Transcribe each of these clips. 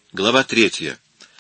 Глава 3.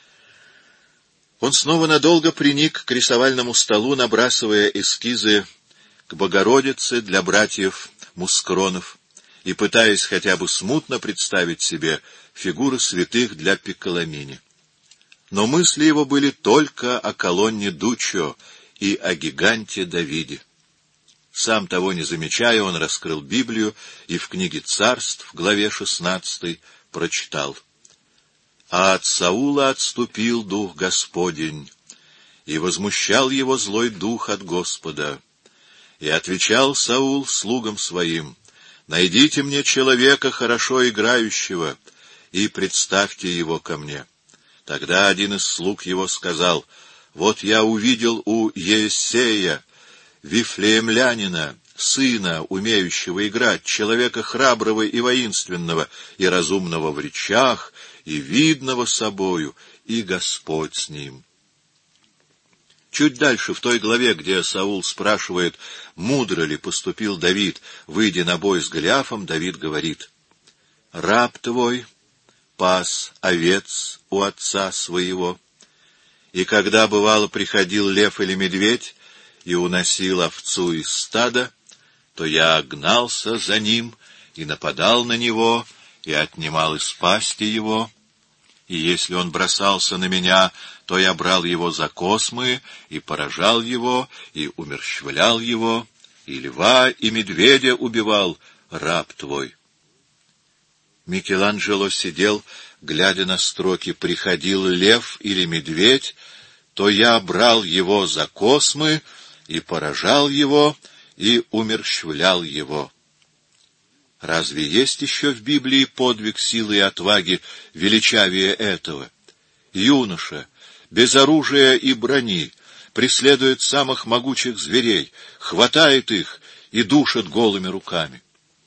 Он снова надолго приник к рисовальному столу, набрасывая эскизы к Богородице для братьев Мускронов и пытаясь хотя бы смутно представить себе фигуры святых для Пикколомини. Но мысли его были только о колонне Дуччо и о гиганте Давиде. Сам того не замечая, он раскрыл Библию и в книге Царств, в главе 16, прочитал: «А от Саула отступил дух Господень, и возмущал его злой дух от Господа. И отвечал Саул слугам своим: найдите мне человека, хорошо играющего, и представьте его ко мне». Тогда один из слуг его сказал: «Вот я увидел у Ессея, вифлеемлянина, сына, умеющего играть, человека храброго и воинственного, и разумного в речах, и видного собою, и Господь с ним». Чуть дальше, в той главе, где Саул спрашивает, мудро ли поступил Давид, выйдя на бой с Голиафом, Давид говорит: «Раб твой пас овец у отца своего, и когда, бывало, приходил лев или медведь и уносил овцу из стада, то я гнался за ним и нападал на него, и отнимал из пасти его, и если он бросался на меня, то я брал его за космы и поражал его, и умерщвлял его, и льва, и медведя убивал, раб твой». Микеланджело сидел, глядя на строки: «Приходил лев или медведь, то я брал его за космы и поражал его, и умерщвлял его». Разве есть еще в Библии подвиг силы и отваги величавее этого? Юноша, без оружия и брони, преследует самых могучих зверей, хватает их и душит голыми руками.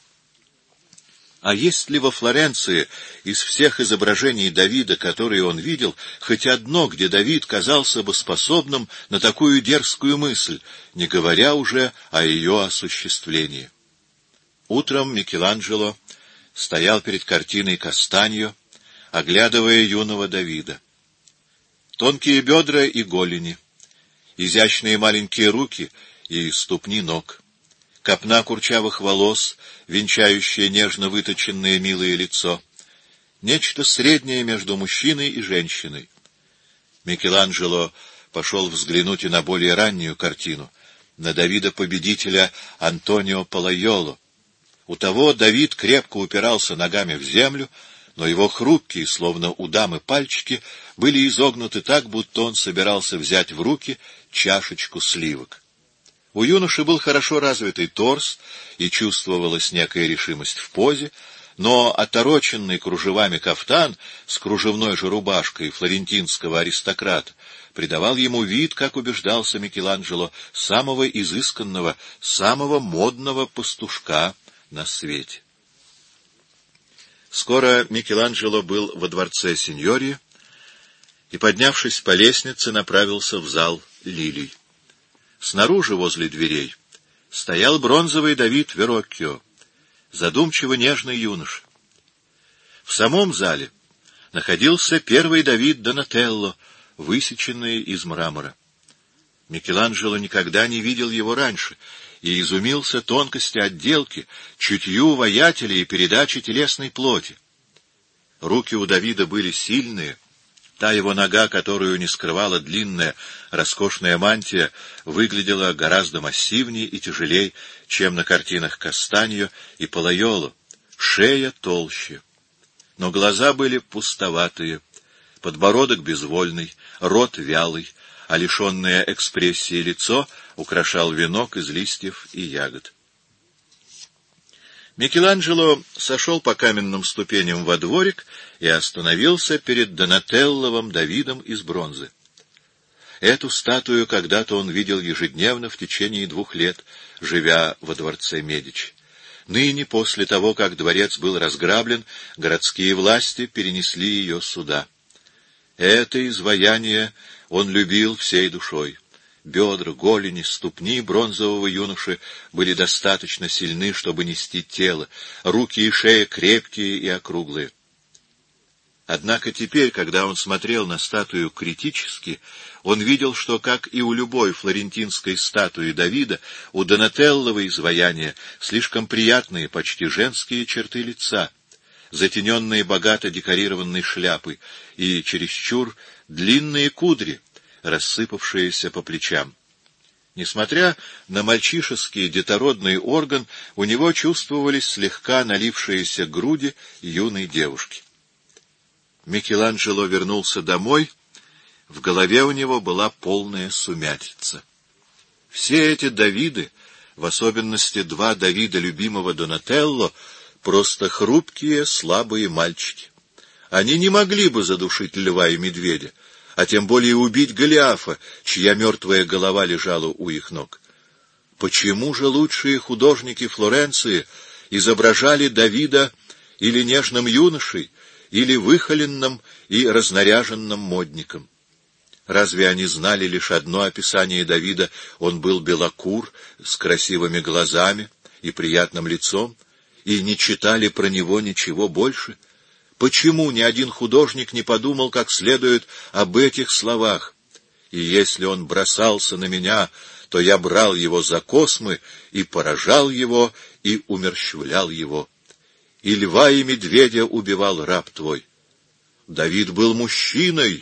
А есть ли во Флоренции из всех изображений Давида, которые он видел, хоть одно, где Давид казался бы способным на такую дерзкую мысль, не говоря уже о ее осуществлении? Утром Микеланджело стоял перед картиной Кастаньо, оглядывая юного Давида. Тонкие бедра и голени, изящные маленькие руки и ступни ног, копна курчавых волос, венчающая нежно выточенное милое лицо. Нечто среднее между мужчиной и женщиной. Микеланджело пошел взглянуть и на более раннюю картину, на Давида-победителя Антонио Палайоло. У того Давид крепко упирался ногами в землю, но его хрупкие, словно у дамы, пальчики были изогнуты так, будто он собирался взять в руки чашечку сливок. У юноши был хорошо развитый торс, и чувствовалась некая решимость в позе, но отороченный кружевами кафтан с кружевной же рубашкой флорентинского аристократа придавал ему вид, как убеждался Микеланджело, самого изысканного, самого модного пастушка на свете. Скоро Микеланджело был во дворце Синьории и, поднявшись по лестнице, направился в зал лилий. Снаружи, возле дверей, стоял бронзовый Давид Вероккио, задумчиво нежный юноша. В самом зале находился первый Давид Донателло, высеченный из мрамора. Микеланджело никогда не видел его раньше и изумился тонкости отделки, чутью воятеля и передачи телесной плоти. Руки у Давида были сильные. Та его нога, которую не скрывала длинная, роскошная мантия, выглядела гораздо массивнее и тяжелее, чем на картинах Кастаньо и Палайоло. Шея толще. Но глаза были пустоватые, подбородок безвольный, рот вялый, а лишенное экспрессии лицо украшал венок из листьев и ягод. Микеланджело сошел по каменным ступеням во дворик и остановился перед Донателловым Давидом из бронзы. Эту статую когда-то он видел ежедневно в течение 2 лет, живя во дворце Медичи. Ныне, после того, как дворец был разграблен, городские власти перенесли ее сюда. Это изваяние он любил всей душой. Бедра, голени, ступни бронзового юноши были достаточно сильны, чтобы нести тело, руки и шея крепкие и округлые. Однако теперь, когда он смотрел на статую критически, он видел, что, как и у любой флорентинской статуи Давида, у Донателлова изваяния слишком приятные, почти женские черты лица, затененные богато декорированной шляпой, и чересчур длинные кудри, рассыпавшиеся по плечам. Несмотря на мальчишеский детородный орган, у него чувствовались слегка налившиеся груди юной девушки. Микеланджело вернулся домой, в голове у него была полная сумятица. Все эти Давиды, в особенности два Давида любимого Донателло, просто хрупкие, слабые мальчики. Они не могли бы задушить льва и медведя, а тем более убить Голиафа, чья мертвая голова лежала у их ног. Почему же лучшие художники Флоренции изображали Давида или нежным юношей, или выхоленным и разнаряженным модником? Разве они знали лишь одно описание Давида: он был белокур, с красивыми глазами и приятным лицом, и не читали про него ничего больше? Почему ни один художник не подумал как следует об этих словах? «И если он бросался на меня, то я брал его за космы и поражал его, и умерщвлял его. И льва и медведя убивал раб твой». Давид был мужчиной.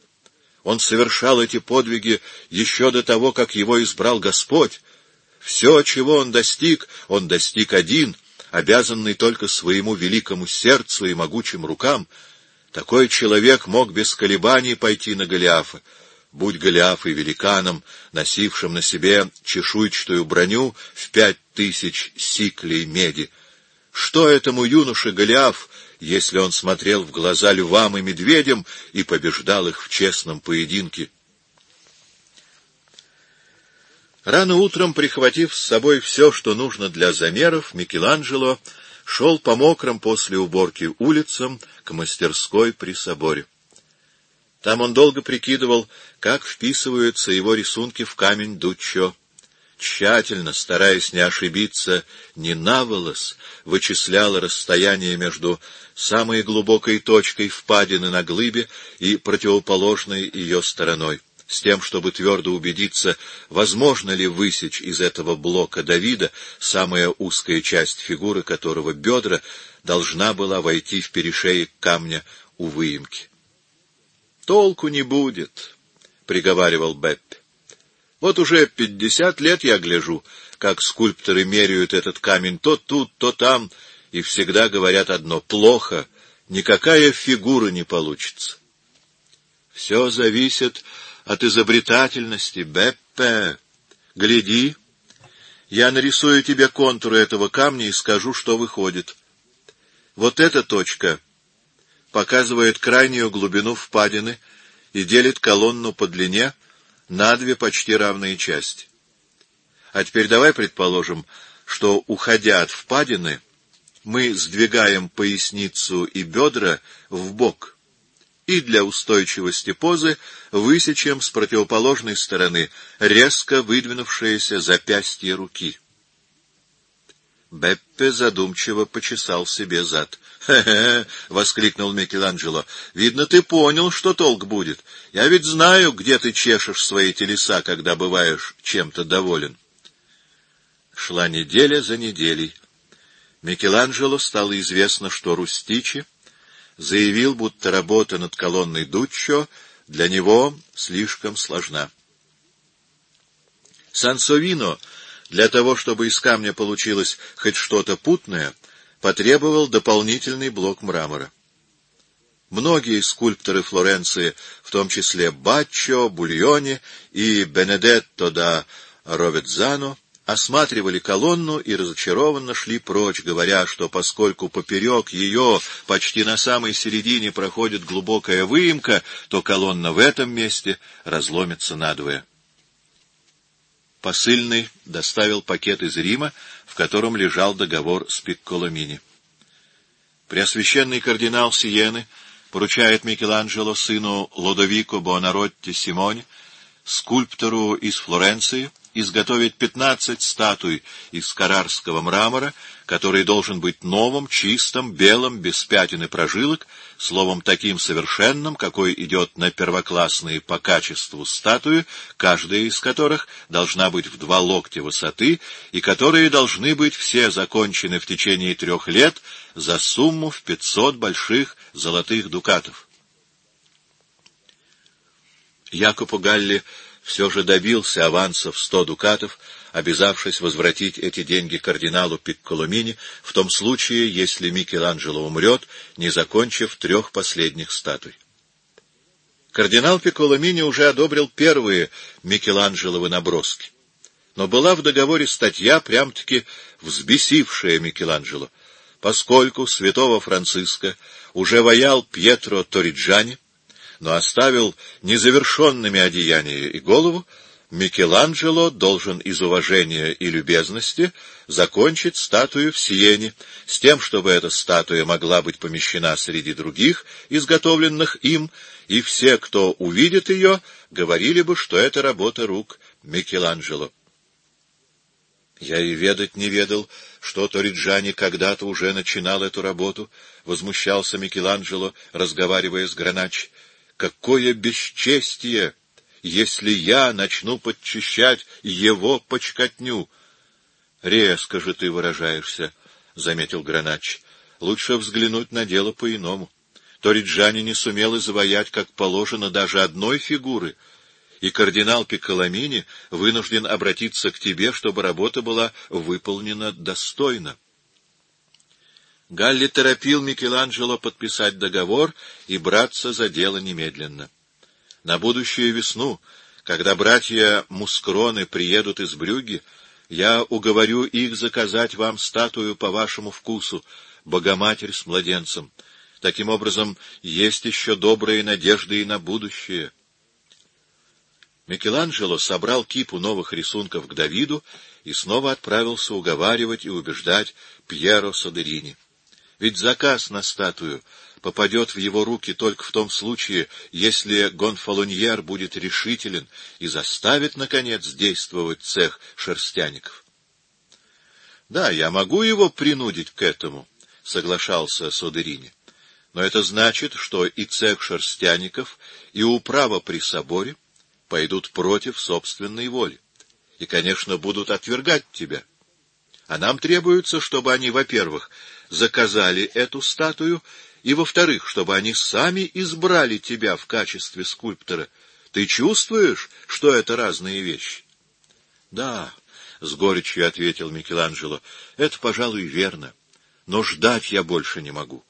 Он совершал эти подвиги еще до того, как его избрал Господь. Все, чего он достиг один, обязанный только своему великому сердцу и могучим рукам. Такой человек мог без колебаний пойти на Голиафа. Будь Голиаф и великаном, носившим на себе чешуйчатую броню в 5000 сиклей меди. Что этому юноше Голиаф, если он смотрел в глаза львам и медведям и побеждал их в честном поединке? Рано утром, прихватив с собой все, что нужно для замеров, Микеланджело шел по мокрым после уборки улицам к мастерской при соборе. Там он долго прикидывал, как вписываются его рисунки в камень Дуччо. Тщательно, стараясь не ошибиться ни на волос, вычислял расстояние между самой глубокой точкой впадины на глыбе и противоположной ее стороной, с тем, чтобы твердо убедиться, возможно ли высечь из этого блока Давида, самая узкая часть фигуры которого, бедра, должна была войти в перешеек камня у выемки. «Толку не будет», — приговаривал Беппе. «Вот уже 50 лет я гляжу, как скульпторы меряют этот камень то тут, то там, и всегда говорят одно: плохо, никакая фигура не получится». «Все зависит от изобретательности, Беппе. Гляди, я нарисую тебе контуры этого камня и скажу, что выходит. Вот эта точка показывает крайнюю глубину впадины и делит колонну по длине на две почти равные части. А теперь давай предположим, что, уходя от впадины, мы сдвигаем поясницу и бедра вбок, и для устойчивости позы высечем с противоположной стороны резко выдвинувшееся запястье руки. Беппе задумчиво почесал себе зад. «Хе-хе!» — воскликнул Микеланджело. «Видно, ты понял, что толк будет. Я ведь знаю, где ты чешешь свои телеса, когда бываешь чем-то доволен». Шла неделя за неделей. Микеланджело стало известно, что Рустичи заявил, будто работа над колонной Дуччо для него слишком сложна. Сансовино, для того, чтобы из камня получилось хоть что-то путное, потребовал дополнительный блок мрамора. Многие скульпторы Флоренции, в том числе Баччо, Бульони и Бенедетто да Роведзано, осматривали колонну и разочарованно шли прочь, говоря, что поскольку поперек ее почти на самой середине проходит глубокая выемка, то колонна в этом месте разломится надвое. Посыльный доставил пакет из Рима, в котором лежал договор с Пикколомини. Преосвященный кардинал Сиены поручает Микеланджело, сыну Лодовико Буонаротти Симоне, скульптору из Флоренции, изготовить 15 статуй из каррарского мрамора, который должен быть новым, чистым, белым, без пятен и прожилок, словом, таким совершенным, какой идет на первоклассные по качеству статуи, каждая из которых должна быть в 2 локтя высоты, и которые должны быть все закончены в течение 3 лет за сумму в 500 больших золотых дукатов. Якопо Галли все же добился аванса в 100 дукатов, обязавшись возвратить эти деньги кардиналу Пикколомини в том случае, если Микеланджело умрет, не закончив 3 последних статуй. Кардинал Пикколомини уже одобрил первые Микеланджеловы наброски, но была в договоре статья, прям-таки взбесившая Микеланджело, поскольку святого Франциска уже ваял Пьетро Ториджани, но оставил незавершенными одеяния и голову, Микеланджело должен из уважения и любезности закончить статую в Сиене, с тем, чтобы эта статуя могла быть помещена среди других, изготовленных им, и все, кто увидит ее, говорили бы, что это работа рук Микеланджело. «Я и ведать не ведал, что Ториджани когда-то уже начинал эту работу», — возмущался Микеланджело, разговаривая с Граначчи. «Какое бесчестие, если я начну подчищать его почкотню!» «Резко же ты выражаешься», — заметил Граначчи. «Лучше взглянуть на дело по-иному. Ториджани не сумел изваять, как положено, даже одной фигуры, и кардинал Пикколомини вынужден обратиться к тебе, чтобы работа была выполнена достойно». Галли торопил Микеланджело подписать договор и браться за дело немедленно. На будущую весну, когда братья Мускроны приедут из Брюгге, я уговорю их заказать вам статую по вашему вкусу, Богоматерь с младенцем. Таким образом, есть еще добрые надежды и на будущее. Микеланджело собрал кипу новых рисунков к Давиду и снова отправился уговаривать и убеждать Пьеро Содерини. Ведь заказ на статую попадет в его руки только в том случае, если Гонфалоньер будет решителен и заставит, наконец, действовать цех шерстяников. — Да, я могу его принудить к этому, — соглашался Содерини. — Но это значит, что и цех шерстяников, и управа при соборе пойдут против собственной воли и, конечно, будут отвергать тебя. А нам требуется, чтобы они, во-первых, заказали эту статую, и, во-вторых, чтобы они сами избрали тебя в качестве скульптора. Ты чувствуешь, что это разные вещи? — Да, — с горечью ответил Микеланджело, — это, пожалуй, верно, но ждать я больше не могу.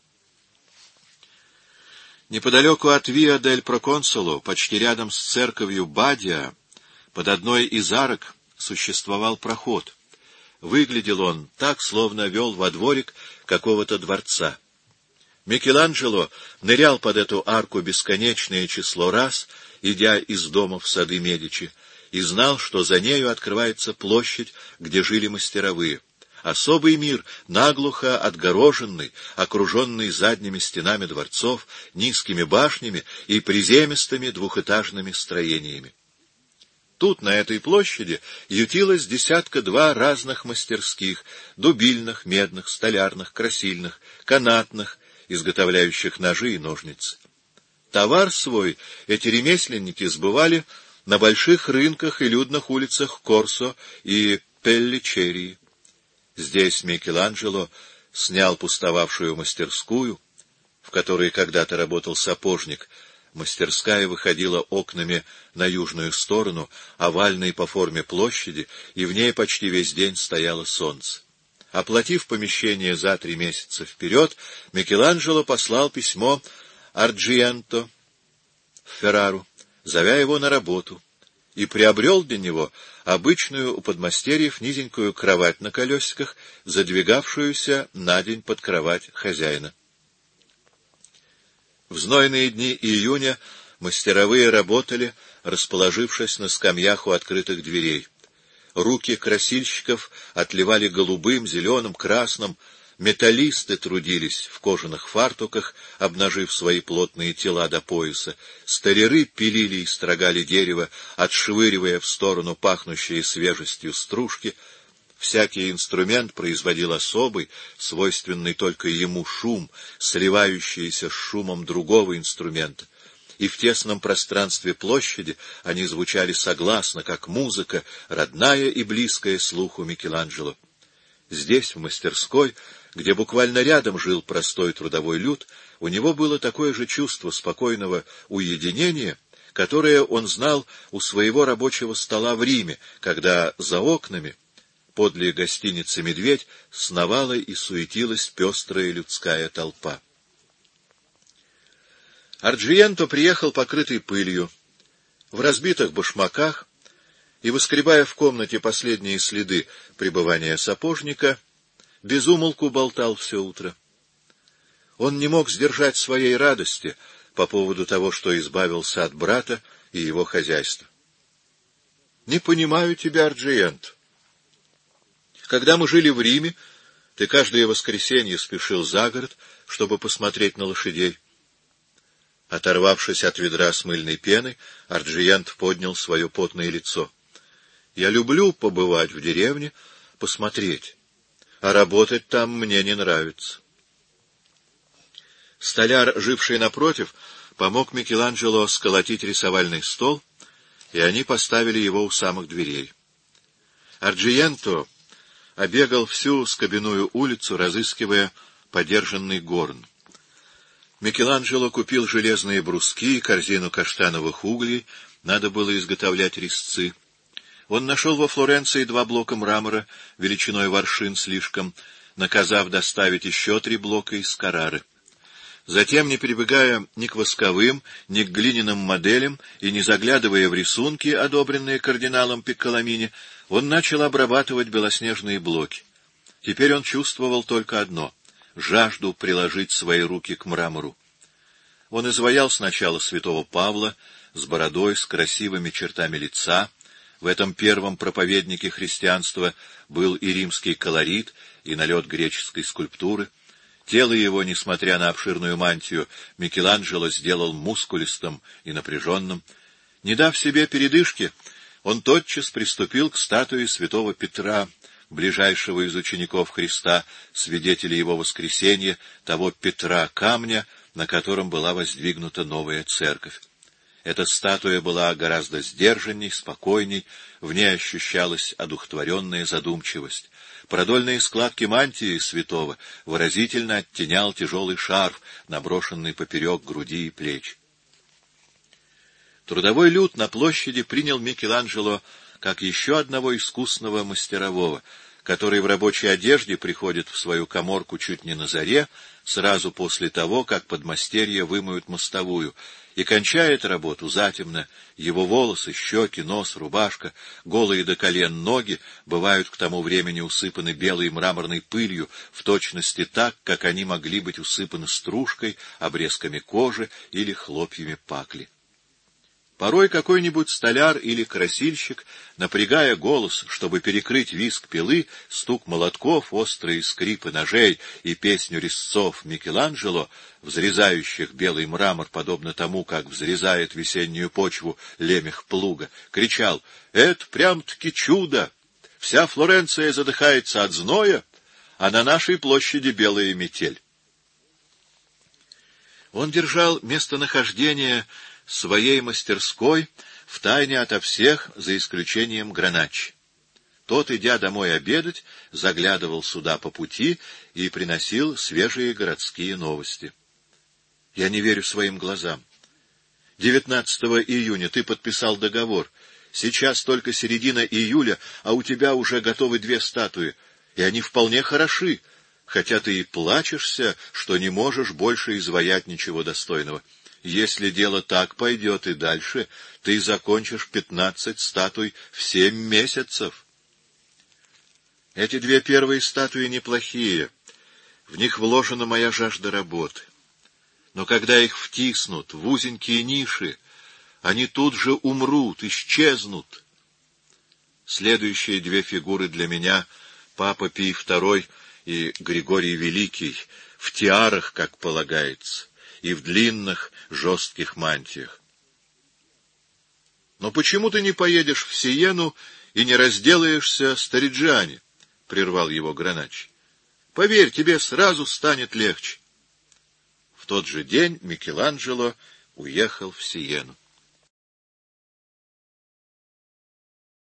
Неподалеку от Виа-дель-Проконсуло, почти рядом с церковью Бадиа, под одной из арок существовал проход. Выглядел он так, словно вел во дворик какого-то дворца. Микеланджело нырял под эту арку бесконечное число раз, идя из дома в сады Медичи, и знал, что за нею открывается площадь, где жили мастеровые. Особый мир, наглухо отгороженный, окруженный задними стенами дворцов, низкими башнями и приземистыми двухэтажными строениями. Тут, на этой площади, ютилось 10-2 разных мастерских — дубильных, медных, столярных, красильных, канатных, изготовляющих ножи и ножницы. Товар свой эти ремесленники сбывали на больших рынках и людных улицах Корсо и Пелличерии. Здесь Микеланджело снял пустовавшую мастерскую, в которой когда-то работал сапожник. Мастерская выходила окнами на южную сторону, овальной по форме площади, и в ней почти весь день стояло солнце. Оплатив помещение за 3 месяца вперед, Микеланджело послал письмо Арджиенто в Феррару, зовя его на работу, и приобрел для него обычную у подмастерьев низенькую кровать на колесиках, задвигавшуюся на день под кровать хозяина. В знойные дни июня мастеровые работали, расположившись на скамьях у открытых дверей. Руки красильщиков отливали голубым, зеленым, красным. Металлисты трудились в кожаных фартуках, обнажив свои плотные тела до пояса. Столяры пилили и строгали дерево, отшвыривая в сторону пахнущие свежестью стружки. Всякий инструмент производил особый, свойственный только ему шум, сливающийся с шумом другого инструмента. И в тесном пространстве площади они звучали согласно, как музыка, родная и близкая слуху Микеланджело. Здесь, в мастерской, где буквально рядом жил простой трудовой люд, у него было такое же чувство спокойного уединения, которое он знал у своего рабочего стола в Риме, когда за окнами, подле гостиницы «Медведь», сновала и суетилась пестрая людская толпа. Арджиенто приехал покрытый пылью, в разбитых башмаках, и, выскребая в комнате последние следы пребывания сапожника, без умолку болтал все утро. Он не мог сдержать своей радости по поводу того, что избавился от брата и его хозяйства. — Не понимаю тебя, Арджиенто. Когда мы жили в Риме, ты каждое воскресенье спешил за город, чтобы посмотреть на лошадей. Оторвавшись от ведра с мыльной пеной, Арджиенто поднял свое потное лицо. — Я люблю побывать в деревне, посмотреть, а работать там мне не нравится. Столяр, живший напротив, помог Микеланджело сколотить рисовальный стол, и они поставили его у самых дверей. Арджиенто обегал всю Скобяную улицу, разыскивая подержанный горн. Микеланджело купил железные бруски и корзину каштановых углей, надо было изготовлять резцы. Он нашел во Флоренции 2 блока мрамора, величиной в аршин слишком, наказав доставить еще 3 блока из Каррары. Затем, не прибегая ни к восковым, ни к глиняным моделям и не заглядывая в рисунки, одобренные кардиналом Пикколамини, он начал обрабатывать белоснежные блоки. Теперь он чувствовал только одно — жажду приложить свои руки к мрамору. Он изваял сначала святого Павла с бородой, с красивыми чертами лица. В этом первом проповеднике христианства был и римский колорит, и налет греческой скульптуры. Тело его, несмотря на обширную мантию, Микеланджело сделал мускулистым и напряженным. Не дав себе передышки, он тотчас приступил к статуе святого Петра, ближайшего из учеников Христа, свидетеля его воскресения, того Петра камня, на котором была воздвигнута новая церковь. Эта статуя была гораздо сдержанней, спокойней, в ней ощущалась одухотворенная задумчивость. Продольные складки мантии святого выразительно оттенял тяжелый шарф, наброшенный поперек груди и плеч. Трудовой люд на площади принял Микеланджело как еще одного искусного мастерового, который в рабочей одежде приходит в свою каморку чуть не на заре, сразу после того, как подмастерья вымоют мостовую, и кончает работу затемно. Его волосы, щеки, нос, рубашка, голые до колен ноги бывают к тому времени усыпаны белой мраморной пылью, в точности так, как они могли быть усыпаны стружкой, обрезками кожи или хлопьями пакли. Порой какой-нибудь столяр или красильщик, напрягая голос, чтобы перекрыть визг пилы, стук молотков, острые скрипы ножей и песню резцов Микеланджело, взрезающих белый мрамор, подобно тому, как взрезает весеннюю почву лемех плуга, кричал: «Это прям-таки чудо! Вся Флоренция задыхается от зноя, а на нашей площади белая метель». Он держал местонахождение своей мастерской втайне ото всех, за исключением Граначчи. Тот, идя домой обедать, заглядывал сюда по пути и приносил свежие городские новости. Я не верю своим глазам. 19 июня ты подписал договор. Сейчас только середина июля, а у тебя уже готовы 2 статуи, и они вполне хороши, хотя ты и плачешься, что не можешь больше изваять ничего достойного. Если дело так пойдет и дальше, ты закончишь 15 статуй в 7 месяцев. Эти 2 первые статуи неплохие, в них вложена моя жажда работы. Но когда их втиснут в узенькие ниши, они тут же умрут, исчезнут. Следующие 2 фигуры для меня — Папа Пий II и Григорий Великий в тиарах, как полагается, и в длинных жестких мантиях. Но почему ты не поедешь в Сиену и не разделаешься с Ториджиани? — прервал его Граначи. — Поверь, тебе сразу станет легче. В тот же день Микеланджело уехал в Сиену.